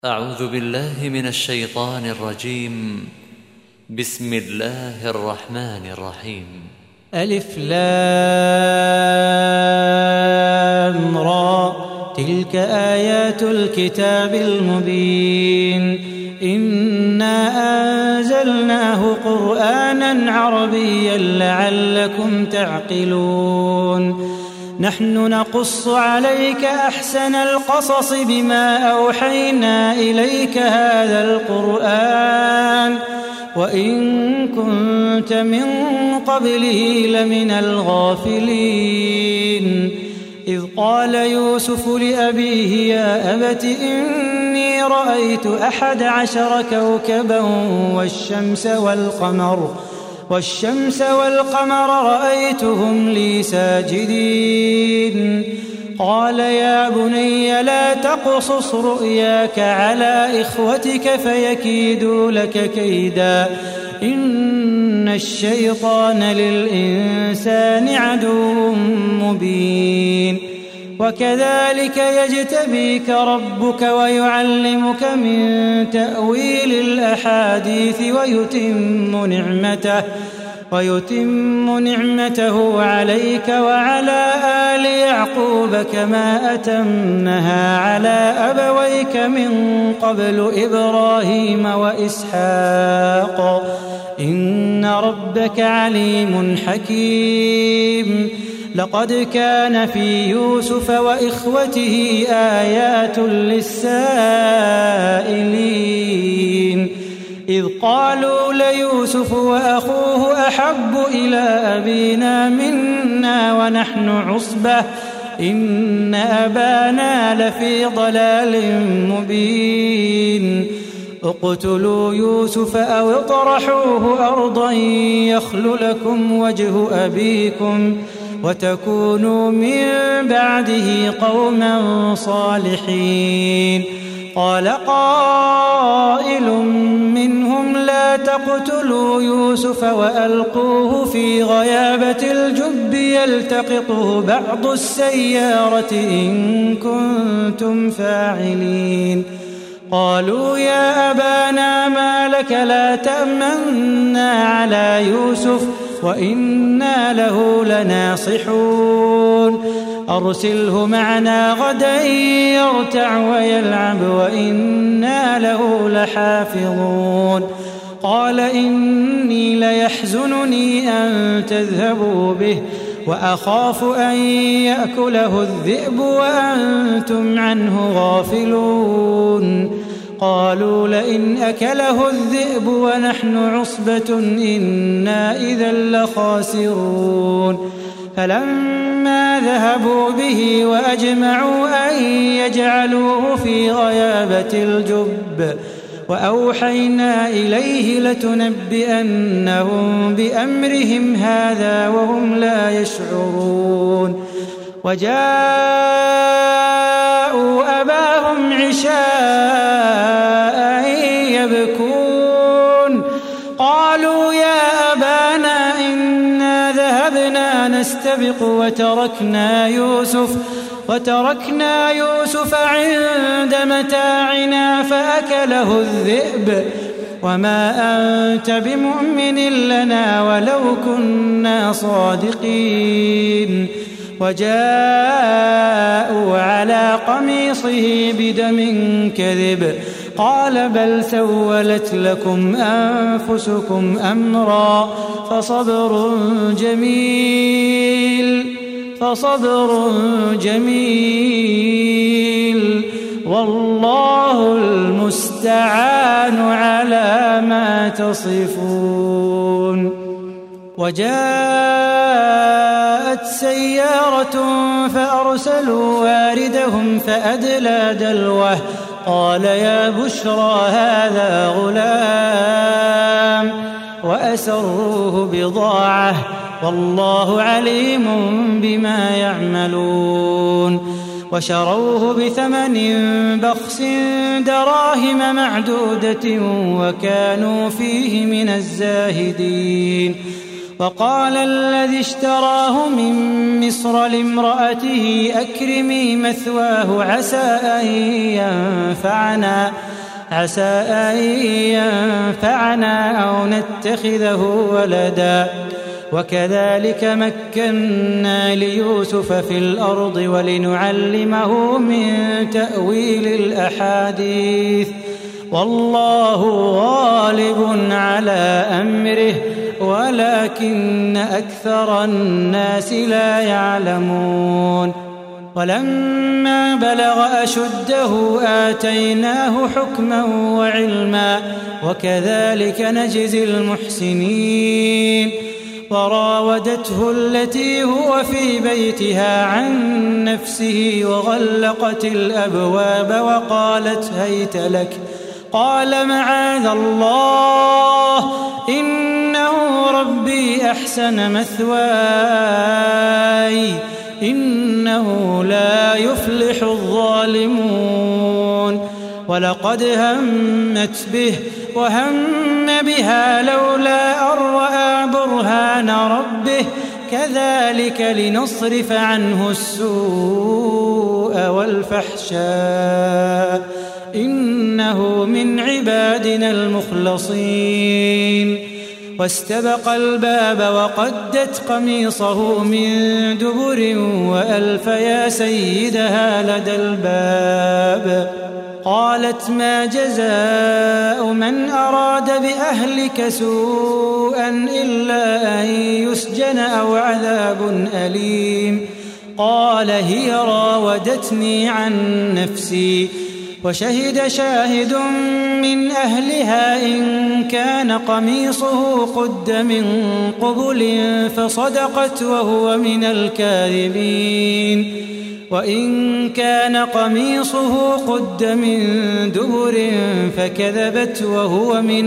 أعوذ بالله من الشيطان الرجيم. بسم الله الرحمن الرحيم. ألف لام را، تلك آيات الكتاب المبين. إنا أنزلناه قرآنا عربيا لعلكم تعقلون. نحن نقص عليك أحسن القصص بما أوحينا إليك هذا القرآن وإن كنت من قبله لمن الغافلين. إذ قال يوسف لأبيه يا أبت إني رأيت 11 كوكبا والشمس والقمر رأيتهم لي ساجدين. قال يا بني لا تقصص رؤياك على إخوتك فيكيدوا لك كيدا إن الشيطان للإنسان عدو مبين. وكذلك يجتبيك ربك ويعلمك من تأويل الأحاديث ويتم نعمته عليك وعلى آل يعقوب كما أتمها على أبويك من قبل إبراهيم وإسحاق إن ربك عليم حكيم. لقد كان في يوسف وإخوته آيات للسائلين إذ قالوا ليوسف وأخوه أحب إلى أبينا منا ونحن عصبة إن أبانا لفي ضلال مبين. اقتلوا يوسف أو اطرحوه أرضا يخل لكم وجه أبيكم وتكونوا من بعده قوما صالحين. قال قائل منهم لا تقتلوا يوسف وألقوه في غيابة الجب يلتقطه بعض السيارة إن كنتم فاعلين. قالوا يا أبانا ما لك لا تأمنا على يوسف وإنا له لناصحون. أرسله معنا غدا يرتع ويلعب وإنا له لحافظون. قال إني ليحزنني أن تذهبوا به وأخاف أن يأكله الذئب وأنتم عنه غافلون. قالوا لئن أكله الذئب ونحن عصبة إنا إذا لخاسرون. فلما ذهبوا به وأجمعوا أن يجعلوه في غيابة الجب وأوحينا إليه لتنبئنهم بأمرهم هذا وهم لا يشعرون. وجاءوا أباهم عشاء يبكون. قالوا يا أبانا إنا ذهبنا نستبق وتركنا يوسف عند متاعنا فأكله الذئب وما أنت بمؤمن لنا ولو كنا صادقين. وجاءوا على قميصه بدم كذب قال بل سولت لكم أنفسكم أمرا فصبر جميل والله المستعان على ما تصفون. وجاءت سيارة فأرسلوا واردهم فأدلى دلوه قال يا بشرى هذا غلام وأسروه بضاعة والله عليم بما يعملون. وشروه بثمن بخس دراهم معدودة وكانوا فيه من الزاهدين. وقال الذي اشتراه من مصر لامرأته أكرمي مثواه عسى أن ينفعنا عسى أن ينفعنا أو نتخذه ولدا وكذلك مكنا ليوسف في الأرض ولنعلمه من تأويل الأحاديث والله غالب على أمره ولكن أكثر الناس لا يعلمون ولما بلغ أشده آتيناه حكما وعلما وكذلك نجزي المحسنين وراودته التي هو في بيتها عن نفسه وغلقت الأبواب وقالت هيت لك قال معاذ الله إنه ربي أحسن مثواي إنه لا يفلح الظالمون ولقد همت به وهم بها لولا أن رأى برهان ربه كذلك لنصرف عنه السوء والفحشاء إنه من عبادنا المخلصين واستبق الباب وقدت قميصه من دبر وألف يا سيدها لدى الباب قالت ما جزاء من أراد بأهلك سوءا إلا أن يسجن أو عذاب أليم قال هي راودتني عن نفسي وشهد شاهد من أهلها إن كان قميصه قد من قبل فصدقت وهو من الكاذبين وإن كان قميصه قد من دبر فكذبت وهو من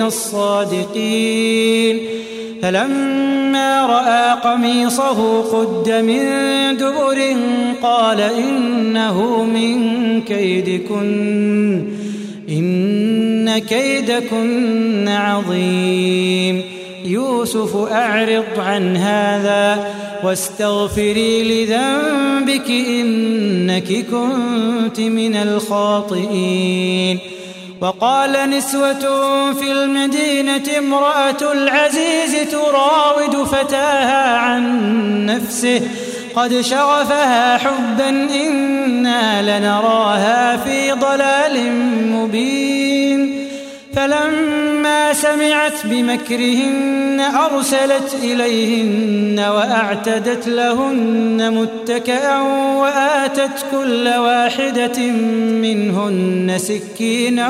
الصادقين فلما رأى قميصه قد من دبر قال إنه من كيدكن إن كيدكن عظيم يوسف أعرض عن هذا واستغفري لذنبك إنك كنت من الخاطئين وقال نسوة في المدينة امرأة العزيز تراود فتاها عن نفسه قد شغفها حبا إنا لنراها في ضلال مبين فلما سمعت بمكرهن أرسلت إليهن وأعتدت لهن متكئا وآتت كل واحدة منهن سكينا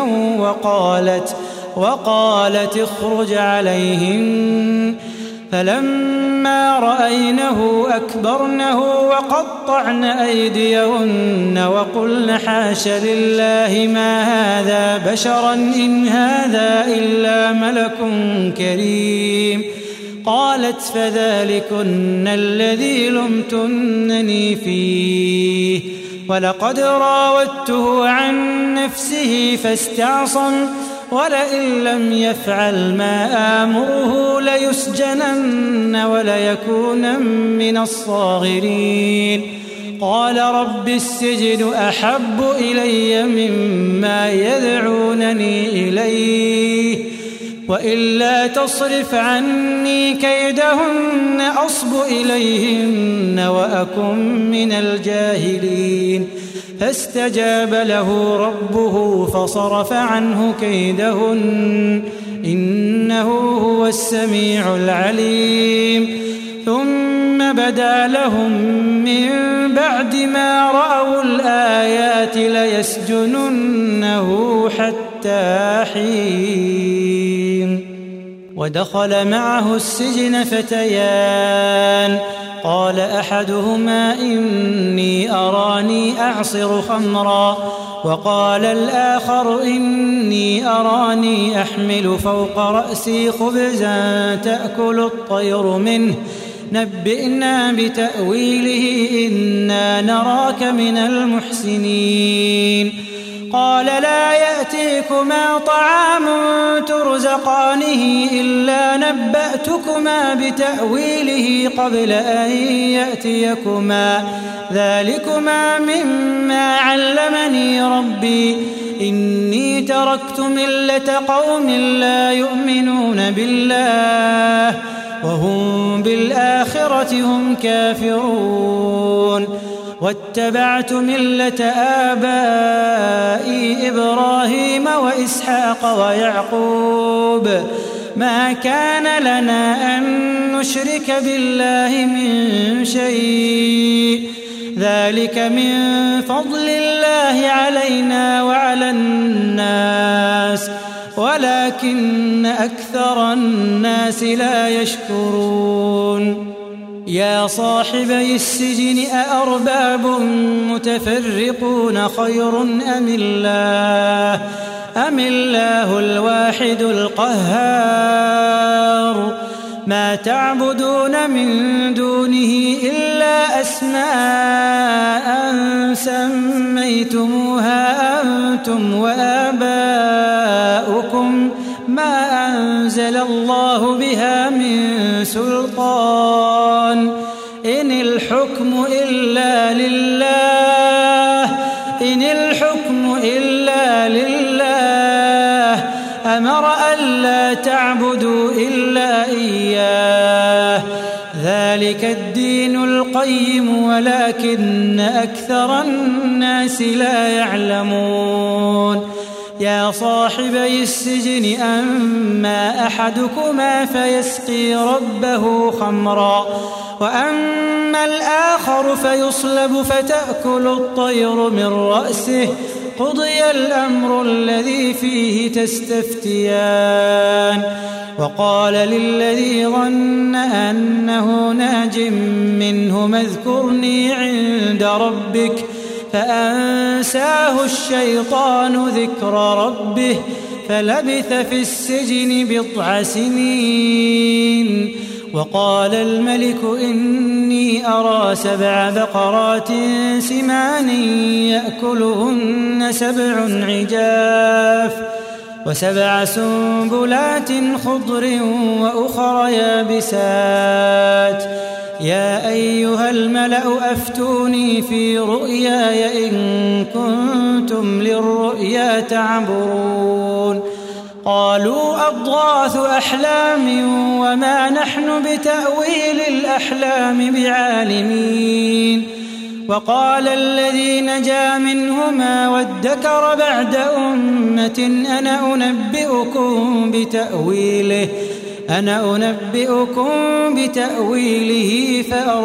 وقالت اخرج عليهن فلما رأينه أكبرنه وقطعن أيديهن وقلن حاش لله ما هذا بشرا إن هذا إلا ملك كريم قالت فذلكن الذي لمتنني فيه ولقد راودته عن نفسه فاستعصم ولئن لم يفعل ما آمره ليسجنن وليكون من الصاغرين قال رب السجن أحب إلي مما يدعونني إليه وإلا تصرف عني كيدهن أصب إليهن وأكن من الجاهلين فاستجاب له ربه فصرف عنه كيدهن إنه هو السميع العليم ثم بدا لهم من بعد ما رأوا الآيات ليسجننه حتى حين ودخل معه السجن فتيان قال أحدهما إني أراني أعصر خمرا وقال الآخر إني أراني أحمل فوق رأسي خبزا تأكل الطير منه نبئنا بتأويله إنا نراك من المحسنين قال لا يأتيكما طعام ترزقانه إلا نبأتكما بتأويله قبل أن يأتيكما ذلكما مما علمني ربي إني تركت ملة قوم لا يؤمنون بالله وهم بالآخرة هم كافرون واتبعت ملة آبائي إبراهيم وإسحاق ويعقوب ما كان لنا أن نشرك بالله من شيء ذلك من فضل الله علينا وعلى الناس ولكن أكثر الناس لا يشكرون يا صاحبي السجن أأرباب متفرقون خير أم الله الواحد القهار ما تعبدون من دونه إلا أسماء سميتموها أنتم وآباؤكم ما أنزل الله بها من سلطان إن الحكم إلا لله أمر ألا تعبدوا إلا إياه ذلك الدين القيم ولكن أكثر الناس لا يعلمون يا صاحبي السجن أما أحدكما فيسقي ربه خمرا وأما الآخر فيصلب فتأكل الطير من رأسه قضي الأمر الذي فيه تستفتيان وقال للذي ظن أنه ناج منهما اذكرني عند ربك فأنساه الشيطان ذكر ربه فلبث في السجن 9 سنين وقال الملك إني أرى 7 بقرات سمان يأكلهن 7 عجاف و7 سنبلات خضر وأخر يابسات يا أيها الملأ أفتوني في رؤياي إن كنتم للرؤيا تعبرون قالوا أضغاث أحلام وما نحن بتأويل الأحلام بعالمين وقال الذي نجا منهما وادكر بعد أمة أنا أنبئكم بتأويله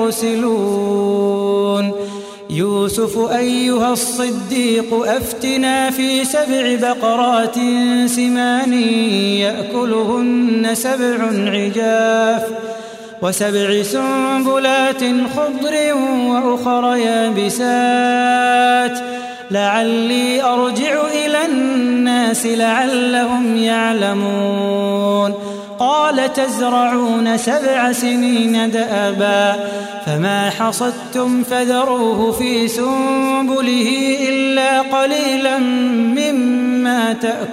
فأرسلون يوسف أيها الصديق أفتنا في 7 بقرات سمان يأكلهن 7 عجاف و7 سنبلات خضر وأخر يابسات لعلي أرجع إلى الناس لعلهم يعلمون قال تزرعون 7 سنين دأبا فما حصدتم فذروه في سنبله إلا قليلا مما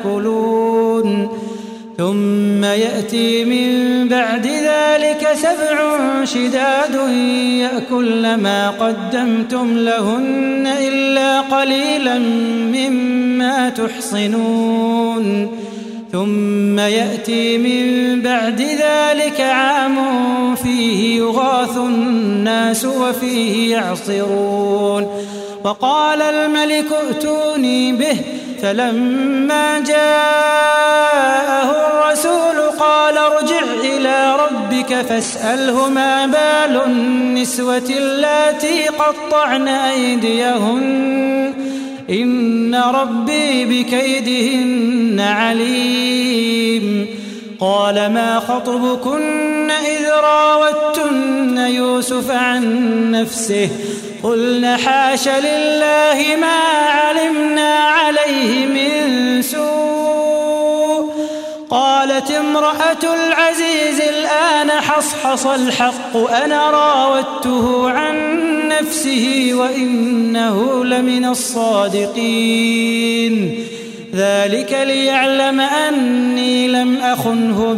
تأكلون ثم يأتي من بعد ذلك 7 شداد يأكلن ما قدمتم لهن إلا قليلا مما تحصنون ثم يأتي من بعد ذلك عام فيه يغاث الناس وفيه يعصرون وقال الملك ائتوني به فلما جاءه الرسول قال ارجع إلى ربك فاسأله ما بال النسوة اللاتي قطعن أيديهن إن ربي بكيدهن عليم قال ما خطبكن إذ راوتن يوسف عن نفسه قلن حاش لله ما علمنا عليه من سوء قالت امرأة العزيز الآن حصحص الحق أنا راودته عن نفسه وإنه لمن الصادقين ذلك ليعلم أني لم أخنه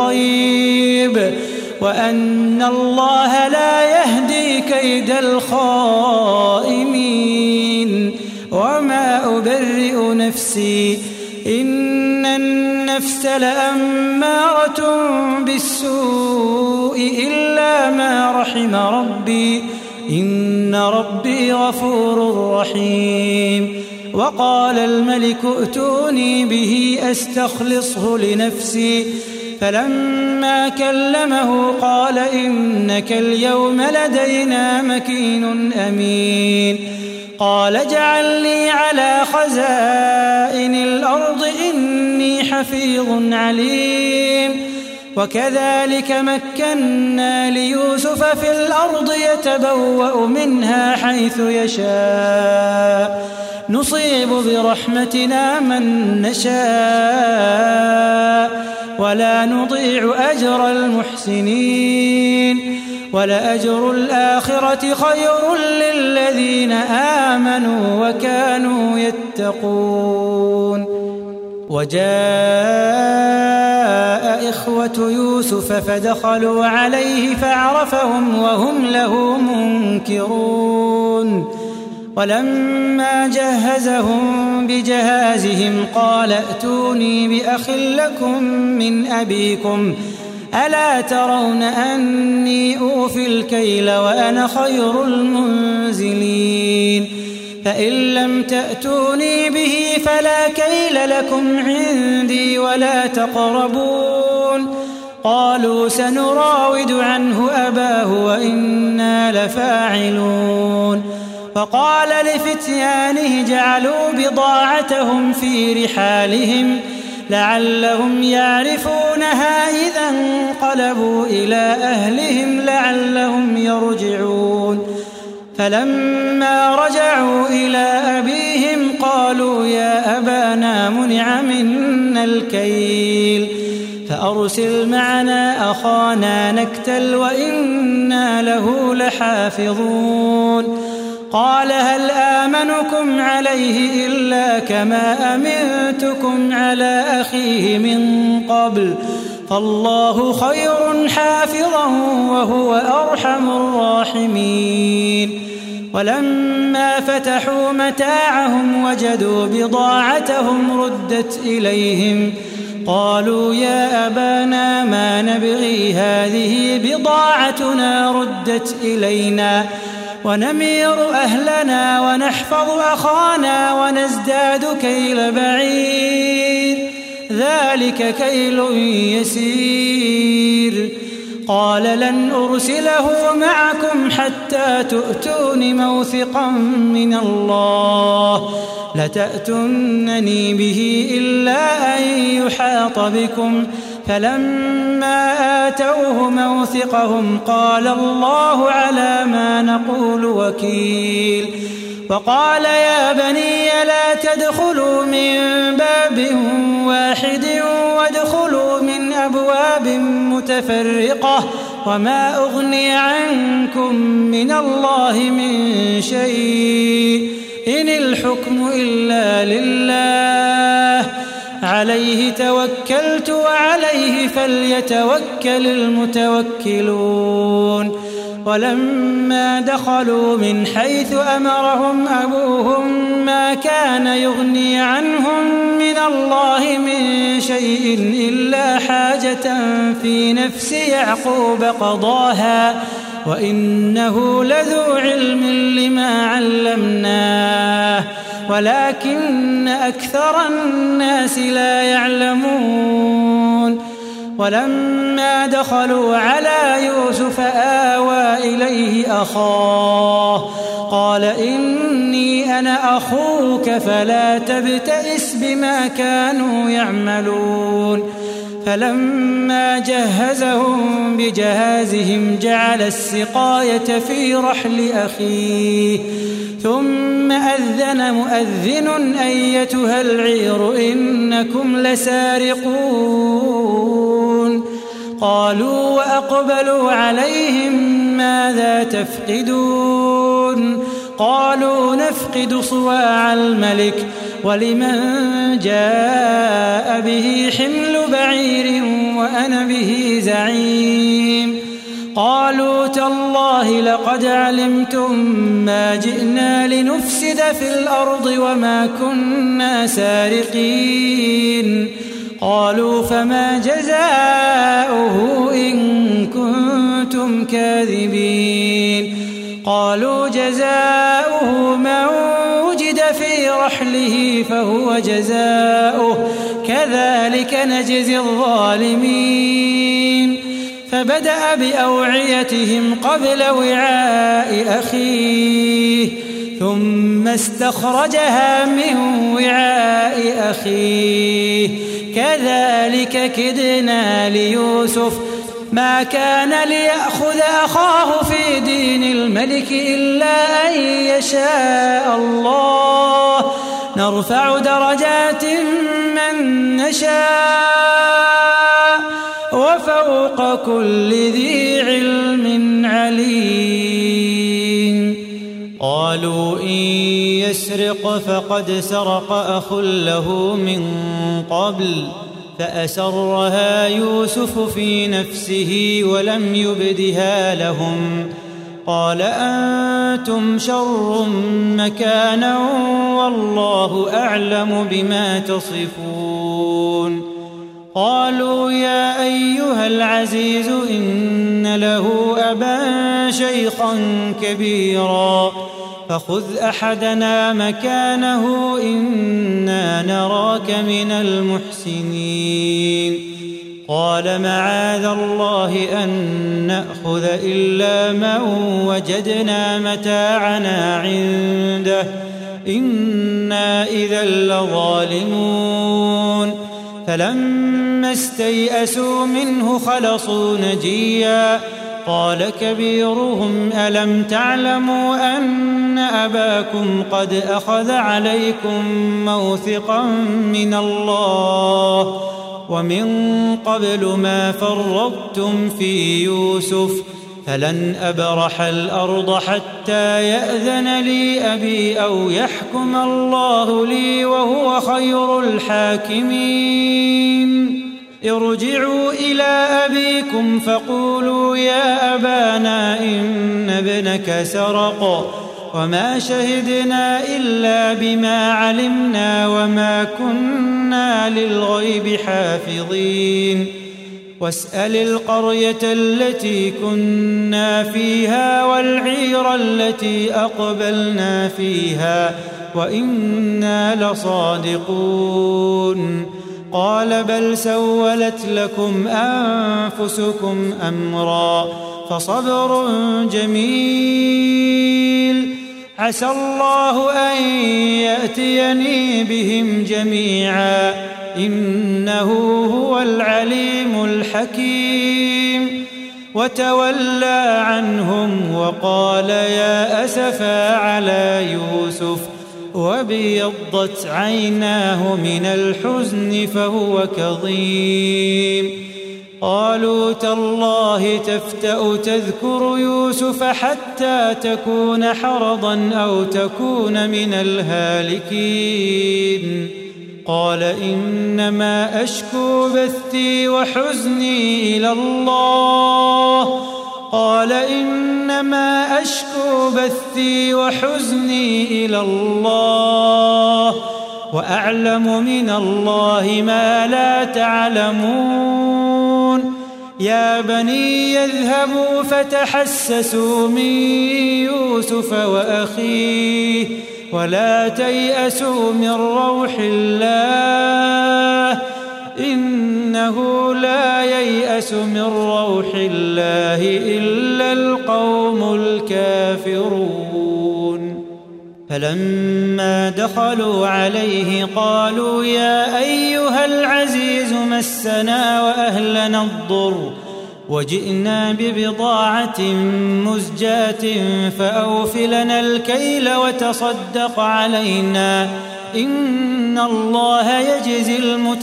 بالغيب وأن الله لا يهدي كيد الخائنين وما أبرئ نفسي إن النفس لأمارة بالسوء إلا ما رحم ربي إن ربي غفور رحيم. وقال الملك ائتوني به أستخلصه لنفسي فلما كلمه قال إنك اليوم لدينا مكين أمين. قال اجعلني على خزائن الأرض إني حفيظ عليم. وكذلك مكنا ليوسف في الأرض يتبوأ منها حيث يشاء نصيب برحمتنا من نشاء ولا نضيع أجر المحسنين ولأجر الآخرة خير للذين آمنوا وكانوا يتقون. وجاء إخوة يوسف فدخلوا عليه فعرفهم وهم له منكرون. ولما جهزهم بجهازهم قال ائتوني بأخ لكم من أبيكم ألا ترون أني أوفي الكيل وأنا خير المنزلين فإن لم تأتوني به فلا كيل لكم عندي ولا تقربون. قالوا سنراود عنه أباه وإنا لفاعلون. فقال لفتيانه جعلوا بضاعتهم في رحالهم لعلهم يعرفونها إذا انقلبوا إلى أهلهم لعلهم يرجعون. فلما رجعوا إلى أبيهم قالوا يا أبانا منع منا الكيل فأرسل معنا أخانا نكتل وإنا له لحافظون. قال هل آمنكم عليه إلا كما أمنتكم على أخيه من قبل فالله خير حافظا وهو أرحم الراحمين. ولما فتحوا متاعهم وجدوا بضاعتهم ردت إليهم قالوا يا أبانا ما نبغي هذه بضاعتنا ردت إلينا ونمير أهلنا ونحفظ أخانا ونزداد كيل بعير ذلك كيل يسير. قال لن أرسله معكم حتى تؤتون موثقا من الله لتأتونني به إلا أن يحاط بكم فلما آتوه موثقهم قال الله على ما نقول وكيل. وقال يا بني لا تدخلوا من باب واحد وادخلوا من أبواب متفرقة وما أغني عنكم من الله من شيء إن الحكم إلا لله عليه توكلت وعليه فليتوكل المتوكلون. ولما دخلوا من حيث أمرهم أبوهم ما كان يغني عنهم من الله من شيء إلا حاجة في نفس يعقوب قضاها وإنه لذو علم لما علمناه ولكن أكثر الناس لا يعلمون. ولما دخلوا على يوسف آوى إليه أخاه قال إني أنا أخوك فلا تبتئس بما كانوا يعملون. فلما جهزهم بجهازهم جعل السقاية في رحل أخيه ثم أذن مؤذن أيتها العير إنكم لسارقون. قالوا وأقبلوا عليهم ماذا تفقدون قالوا نفقد صواع الملك ولمن جاء به حمل بعير وأنا به زعيم. قالوا تالله لقد علمتم ما جئنا لنفسد نفسد في الأرض وما كنا سارقين. قالوا فما جزاؤه إن كنتم كاذبين. قالوا جزاؤه من وجد في رحله فهو جزاؤه كذلك نجزي الظالمين. فبدأ بأوعيتهم قبل وعاء أخيه ثم استخرجها من وعاء أخيه كذلك كدنا ليوسف ما كان ليأخذ أخاه في دين الملك إلا أن يشاء الله نرفع درجات من نشاء وفوق كل ذي علم عليم. قالوا إن يسرق فقد سرق أخ له من قبل فأسرها يوسف في نفسه ولم يبدها لهم. قال أنتم شر مكانا والله أعلم بما تصفون. قالوا يا أيها العزيز إن له أبا شيخا كبيرا فخذ أحدنا مكانه إنا نراك من المحسنين. قال معاذ الله أن نأخذ إلا من وجدنا متاعنا عنده إنا إذا لظالمون. فلما استيئسوا منه خلصوا نجيا. قال كبيرهم ألم تعلموا أن أباكم قد أخذ عليكم موثقا من الله ومن قبل ما فرطتم في يوسف فلن أبرح الأرض حتى يأذن لي أبي أو يحكم الله لي وهو خير الحاكمين. ارجعوا إلى أبيكم فقولوا يا أبانا إن ابنك سرق وما شهدنا إلا بما علمنا وما كنا للغيب حافظين. واسأل القرية التي كنا فيها والعير التي أقبلنا فيها وإنا لصادقون. قال بل سولت لكم أنفسكم أمرا فصبر جميل عسى الله أن يأتيني بهم جميعا إنه هو العليم الحكيم. وتولى عنهم وقال يا أسفا على يوسف وابيضت عيناه من الحزن فهو كظيم. قالوا تالله تفتأ تذكر يوسف حتى تكون حرضا أو تكون من الهالكين. قال إنما أشكو بثي وحزني إلى الله قال إنما أشكو بثي وحزني إلى الله وأعلم من الله ما لا تعلمون. يا بني يذهبوا فتحسسوا من يوسف وأخيه ولا تيأسوا من روح الله إنه لا ييأس من روح الله إلا القوم الكافرون. فلما دخلوا عليه قالوا يا أيها العزيز مسنا وأهلنا الضر وجئنا ببضاعة مزجاة فأوف لنا الكيل وتصدق علينا إن الله يجزي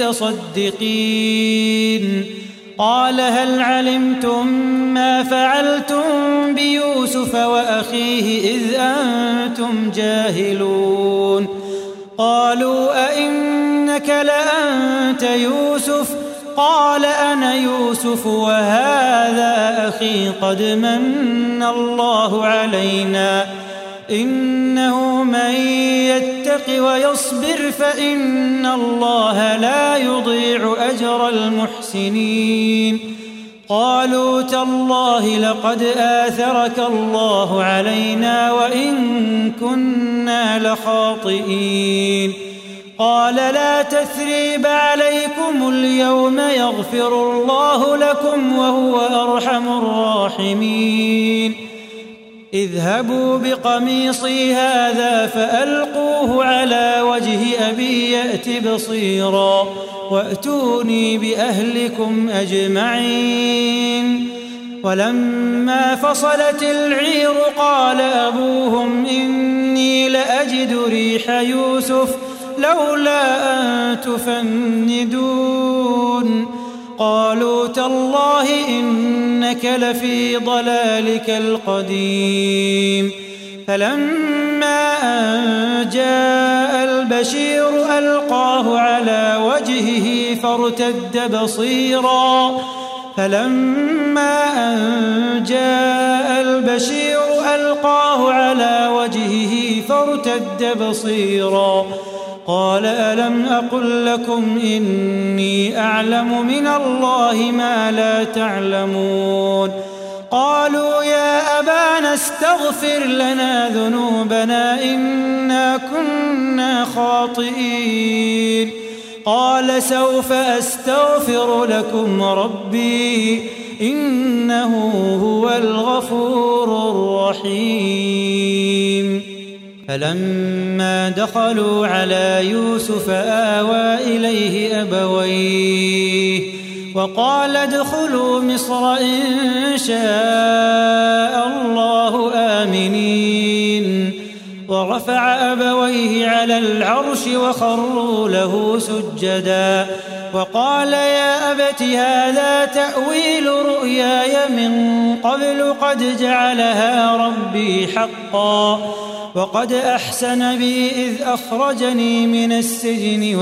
المتصدقين. قال هل علمتم ما فعلتم بيوسف وأخيه إذ أنتم جاهلون. قالوا أئنك لأنت يوسف قال أنا يوسف وهذا أخي قد من الله علينا إنه من يتق ويصبر فإن الله لا يضيع أجر المحسنين. قالوا تالله لقد آثرك الله علينا وإن كنا لخاطئين. قال لا تثريب عليكم اليوم يغفر الله لكم وهو أرحم الراحمين. اذهبوا بقميصي هذا فألقوه على وجه أبي يأت بصيرا وأتوني بأهلكم أجمعين. ولما فصلت العير قال أبوهم إني لأجد ريح يوسف لولا أن تفندون. قالوا تالله إنك لفي ضلالك القديم. فلما أن جاء البشير ألقاه على وجهه فارتد بصيرا. فلما أن جاء البشير ألقاه على وجهه فارتد بصيرا. قال ألم أقل لكم إني أعلم من الله ما لا تعلمون. قالوا يا أبانا استغفر لنا ذنوبنا إنا كنا خاطئين. قال سوف أستغفر لكم ربي إنه هو الغفور الرحيم. فلما دخلوا على يوسف آوى إليه أبويه وقال ادخلوا مصر إن شاء الله آمنين. ورفع أبويه على العرش وخروا له سجدا وقال يا أبت هذا تأويل رؤياي من قبل قد جعلها ربي حقا وقد أحسن بي إذ أخرجني من السجن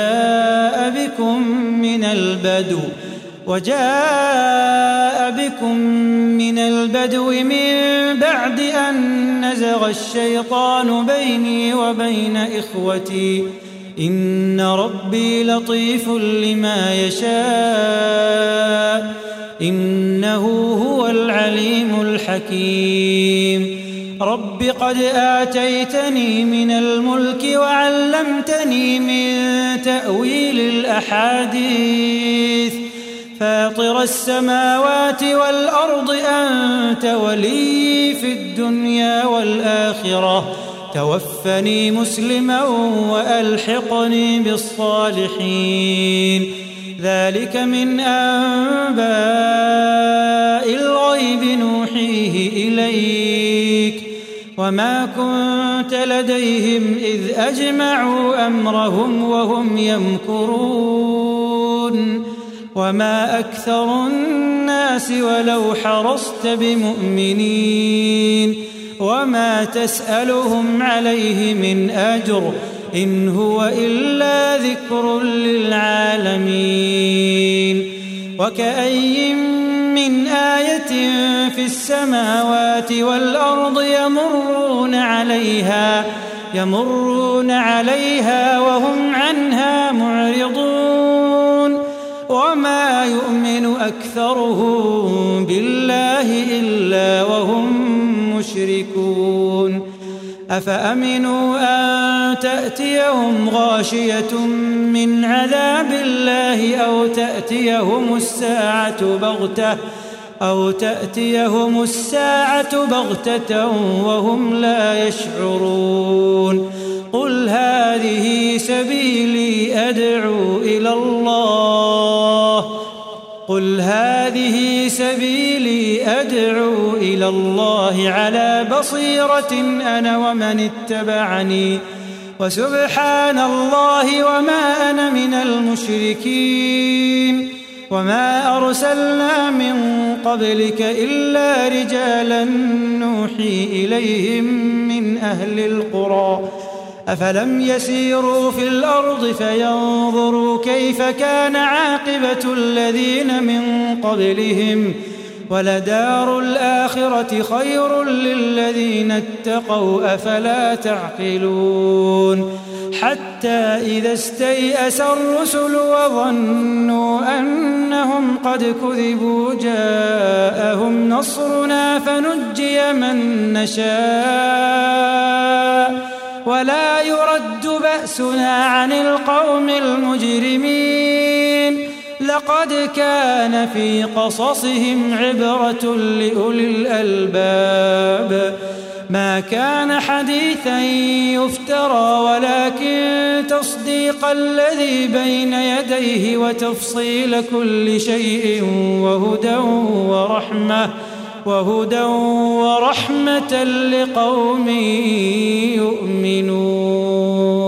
وجاء بكم من البدو من بعد أن نزغ الشيطان بيني وبين إخوتي إن ربي لطيف لما يشاء إنه هو العليم الحكيم. رب قد آتيتني من الملك وعلمتني من تأويل الأحاديث فاطر السماوات والأرض أنت ولي في الدنيا والآخرة توفني مسلما وألحقني بالصالحين. ذلك من أنباء الغيب نوحيه إليك وما كنت لديهم إذ أجمعوا أمرهم وهم يمكرون. وما أكثر الناس ولو حرصت بمؤمنين وما تسألهم عليه من أجر إن هو إلا ذكر للعالمين. وكأي من آية في السماوات والأرض يمرون عليها وهم عنها معرضون. وما يؤمن أكثرهم بالله إلا وهم مشركون. أفأمنوا أن تأتيهم غاشية من عذاب الله أو تأتيهم الساعة بغتة وهم لا يشعرون. قل هذه سبيلي أدعو إلى الله على بصيرة أنا ومن اتبعني وسبحان الله وما أنا من المشركين. وما أرسلنا من قبلك إلا رجالا نوحي إليهم من أهل القرى أفلم يسيروا في الأرض فينظروا كيف كان عاقبة الذين من قبلهم ولدار الآخرة خير للذين اتقوا أفلا تعقلون حتى إذا استيأس الرسل وظنوا أنهم قد كذبوا جاءهم نصرنا فنجي من نشاء ولا يرد بأسنا عن القوم المجرمين لقد كان في قصصهم عبرة لأولي الألباب ما كان حديثا يفترى ولكن تصديق الذي بين يديه وتفصيل كل شيء وهدى ورحمة لقوم يؤمنون.